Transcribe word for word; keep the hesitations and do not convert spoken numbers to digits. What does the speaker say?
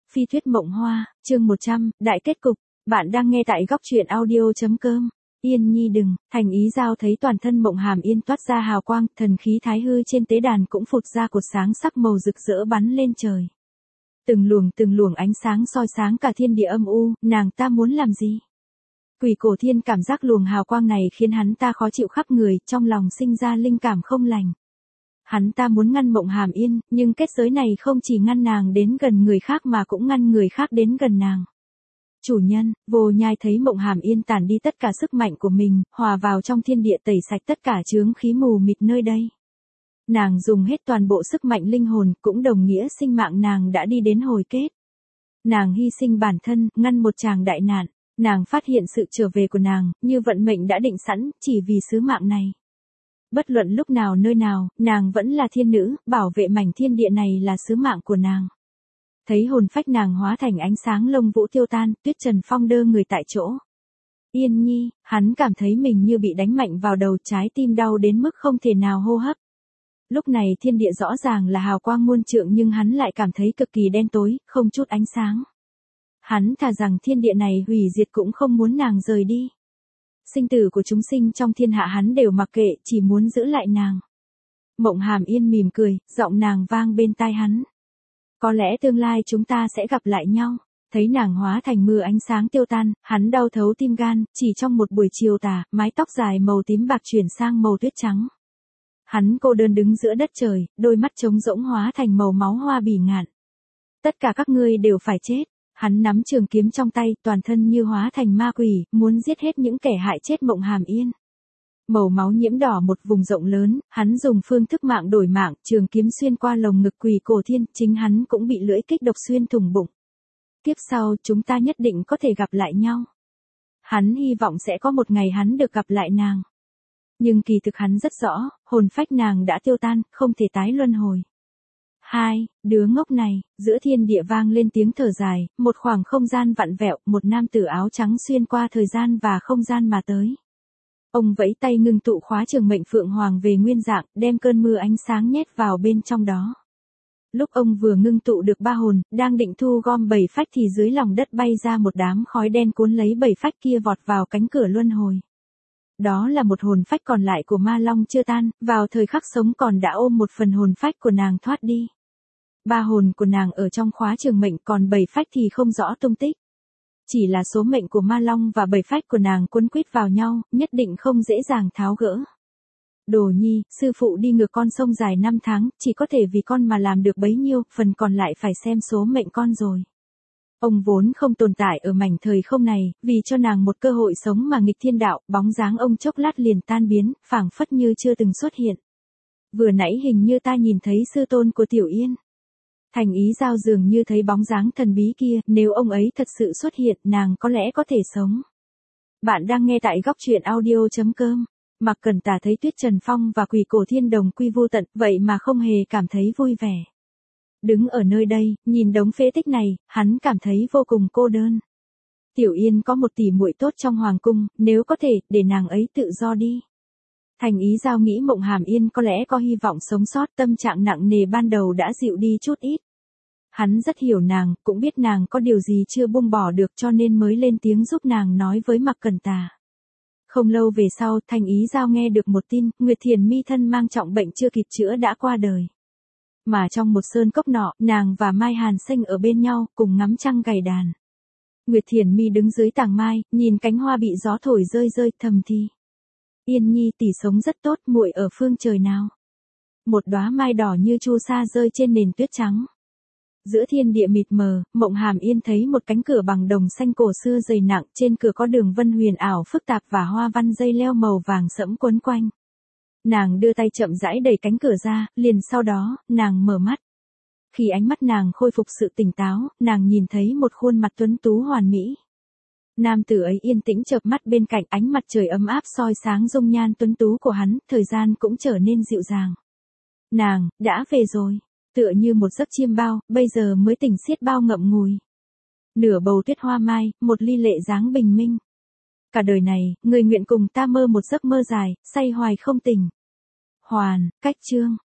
Phi thuyết mộng hoa, chương một trăm, đại kết cục. Bạn đang nghe tại góc truyện audio.com. Yên Nhi đừng, Thành Ý Giao thấy toàn thân Mộng Hàm Yên toát ra hào quang, thần khí thái hư trên tế đàn cũng phụt ra cột sáng sắc màu rực rỡ bắn lên trời. Từng luồng từng luồng ánh sáng soi sáng cả thiên địa âm u, nàng ta muốn làm gì? Quỷ Cổ Thiên cảm giác luồng hào quang này khiến hắn ta khó chịu khắp người, trong lòng sinh ra linh cảm không lành. Hắn ta muốn ngăn Mộng Hàm Yên, nhưng kết giới này không chỉ ngăn nàng đến gần người khác mà cũng ngăn người khác đến gần nàng. Chủ nhân, Vô Nhai thấy Mộng Hàm Yên tản đi tất cả sức mạnh của mình, hòa vào trong thiên địa tẩy sạch tất cả chướng khí mù mịt nơi đây. Nàng dùng hết toàn bộ sức mạnh linh hồn, cũng đồng nghĩa sinh mạng nàng đã đi đến hồi kết. Nàng hy sinh bản thân, ngăn một tràng đại nạn. Nàng phát hiện sự trở về của nàng, như vận mệnh đã định sẵn, chỉ vì sứ mạng này. Bất luận lúc nào nơi nào, nàng vẫn là thiên nữ, bảo vệ mảnh thiên địa này là sứ mạng của nàng. Thấy hồn phách nàng hóa thành ánh sáng lông vũ tiêu tan, Tuyết Trần Phong đơ người tại chỗ. Yên Nhi, hắn cảm thấy mình như bị đánh mạnh vào đầu, trái tim đau đến mức không thể nào hô hấp. Lúc này thiên địa rõ ràng là hào quang muôn trượng nhưng hắn lại cảm thấy cực kỳ đen tối, không chút ánh sáng. Hắn thà rằng thiên địa này hủy diệt cũng không muốn nàng rời đi. Sinh tử của chúng sinh trong thiên hạ hắn đều mặc kệ, chỉ muốn giữ lại nàng. Mộng Hàm Yên mỉm cười, giọng nàng vang bên tai hắn. Có lẽ tương lai chúng ta sẽ gặp lại nhau. Thấy nàng hóa thành mưa ánh sáng tiêu tan, hắn đau thấu tim gan, chỉ trong một buổi chiều tà, mái tóc dài màu tím bạc chuyển sang màu tuyết trắng. Hắn cô đơn đứng giữa đất trời, đôi mắt trống rỗng hóa thành màu máu hoa bỉ ngạn. Tất cả các ngươi đều phải chết. Hắn nắm trường kiếm trong tay, toàn thân như hóa thành ma quỷ, muốn giết hết những kẻ hại chết Mộng Hàm Yên. Màu máu nhiễm đỏ một vùng rộng lớn, hắn dùng phương thức mạng đổi mạng, trường kiếm xuyên qua lồng ngực Quỷ Cổ Thiên, chính hắn cũng bị lưỡi kích độc xuyên thủng bụng. Tiếp sau, chúng ta nhất định có thể gặp lại nhau. Hắn hy vọng sẽ có một ngày hắn được gặp lại nàng. Nhưng kỳ thực hắn rất rõ, hồn phách nàng đã tiêu tan, không thể tái luân hồi. Hai, đứa ngốc này, giữa thiên địa vang lên tiếng thở dài, một khoảng không gian vặn vẹo, một nam tử áo trắng xuyên qua thời gian và không gian mà tới. Ông vẫy tay ngưng tụ khóa trường mệnh Phượng Hoàng về nguyên dạng, đem cơn mưa ánh sáng nhét vào bên trong đó. Lúc ông vừa ngưng tụ được ba hồn, đang định thu gom bảy phách thì dưới lòng đất bay ra một đám khói đen cuốn lấy bảy phách kia vọt vào cánh cửa luân hồi. Đó là một hồn phách còn lại của Ma Long chưa tan, vào thời khắc sống còn đã ôm một phần hồn phách của nàng thoát đi. Ba hồn của nàng ở trong khóa trường mệnh, còn bảy phách thì không rõ tung tích. Chỉ là số mệnh của Ma Long và bảy phách của nàng quấn quýt vào nhau, nhất định không dễ dàng tháo gỡ. Đồ Nhi, sư phụ đi ngược con sông dài năm tháng, chỉ có thể vì con mà làm được bấy nhiêu, phần còn lại phải xem số mệnh con rồi. Ông vốn không tồn tại ở mảnh thời không này, vì cho nàng một cơ hội sống mà nghịch thiên đạo, bóng dáng ông chốc lát liền tan biến, phảng phất như chưa từng xuất hiện. Vừa nãy hình như ta nhìn thấy sư tôn của Tiểu Yên. Thành Ý Giao dường như thấy bóng dáng thần bí kia, nếu ông ấy thật sự xuất hiện, nàng có lẽ có thể sống. Bạn đang nghe tại góc truyện audio.com. Mạc Cẩn Tà thấy Tuyết Trần Phong và Quỷ Cổ Thiên đồng quy vô tận, vậy mà không hề cảm thấy vui vẻ. Đứng ở nơi đây, nhìn đống phế tích này, hắn cảm thấy vô cùng cô đơn. Tiểu Yên có một tỷ muội tốt trong hoàng cung, nếu có thể, để nàng ấy tự do đi. Thành Ý Giao nghĩ Mộng Hàm Yên có lẽ có hy vọng sống sót, tâm trạng nặng nề ban đầu đã dịu đi chút ít. Hắn rất hiểu nàng, cũng biết nàng có điều gì chưa buông bỏ được cho nên mới lên tiếng giúp nàng nói với Mạc Cẩn Tà. Không lâu về sau, Thành Ý Giao nghe được một tin, Nguyệt Thiền Mi thân mang trọng bệnh chưa kịp chữa đã qua đời. Mà trong một sơn cốc nọ, nàng và Mai Hàn Sinh ở bên nhau, cùng ngắm trăng gảy đàn. Nguyệt Thiền Mi đứng dưới tàng mai, nhìn cánh hoa bị gió thổi rơi rơi, thầm thì. Yên Nhi tỷ sống rất tốt, muội ở phương trời nào? Một đóa mai đỏ như chu sa rơi trên nền tuyết trắng. Giữa thiên địa mịt mờ, Mộng Hàm Yên thấy một cánh cửa bằng đồng xanh cổ xưa dày nặng, trên cửa có đường vân huyền ảo phức tạp và hoa văn dây leo màu vàng sẫm quấn quanh. Nàng đưa tay chậm rãi đẩy cánh cửa ra, liền sau đó, nàng mở mắt. Khi ánh mắt nàng khôi phục sự tỉnh táo, nàng nhìn thấy một khuôn mặt tuấn tú hoàn mỹ. Nam tử ấy yên tĩnh chợp mắt bên cạnh, ánh mặt trời ấm áp soi sáng dung nhan tuấn tú của hắn, thời gian cũng trở nên dịu dàng. Nàng, đã về rồi. Tựa như một giấc chiêm bao, bây giờ mới tỉnh xiết bao ngậm ngùi. Nửa bầu tuyết hoa mai, một ly lệ dáng bình minh. Cả đời này, người nguyện cùng ta mơ một giấc mơ dài, say hoài không tỉnh. Hoàn, cách chương.